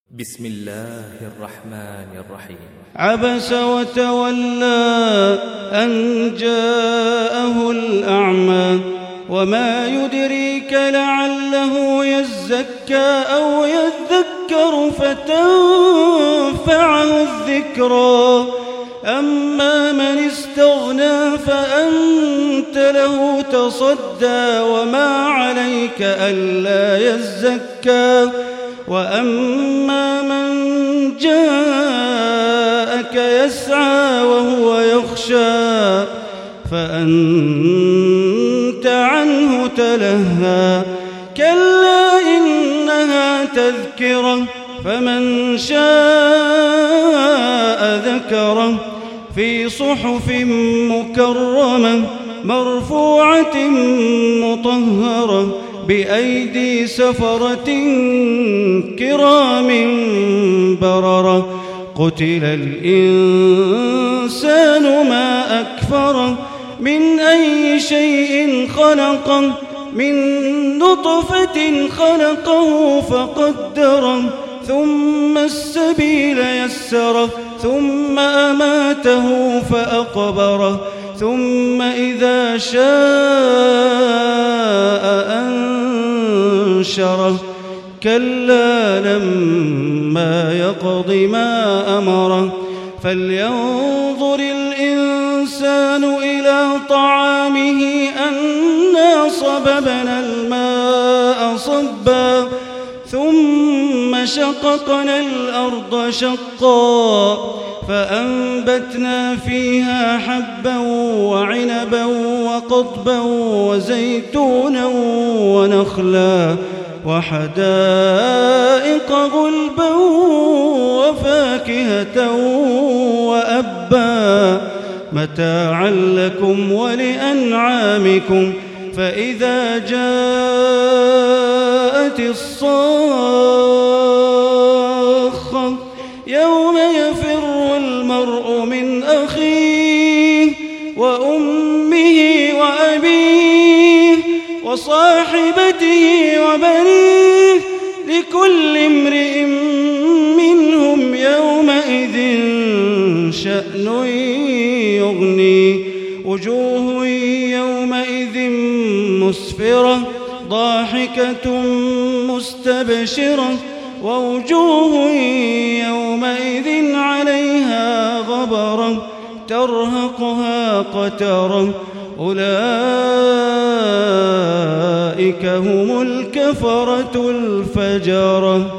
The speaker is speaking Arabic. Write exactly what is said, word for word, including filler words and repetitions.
بسم الله الرحمن الرحيم. عبس وتولى أن جاءه الأعمى وما يدريك لعله يزكى أو يذكر فتنفعه الذكرى أما من استغنى فأنت له تصدى وما عليك ألا يزكى وأما من جاءك يسعى وهو يخشى فأنت عنه تلهى كلا إنها تذكرة فمن شاء ذكره في صحف مكرمة مرفوعة مطهرة بأيدي سفرة كرام بررة قتل الإنسان ما أكفره من أي شيء خلقه من نطفة خلقه فقدره ثم السبيل يسره ثم أماته فأقبره ثم إذا شاء أنشره كلا لما يقض ما أمره فلينظر الإنسان إلى طعامه أنا صببنا الماء صبا ثم شققنا الأرض شقا فأنبتنا فيها حبا وعنبا وقضبا وزيتونا ونخلا وحدائق غلبا وفاكهة وأبا متاعا لكم ولأنعامكم فإذا جاءت الصاخة يوم يفر المرء من أخيه وأمه وأبيه وصاحبته وبنيه لكل امرئ منهم يومئذ شأن يغنيه وجوه يومئذ مسفرة ضاحكة مستبشرة ووجوه يومئذ عليها غبرة ترهقها قترة أولئك هم الكفرة الفجرة.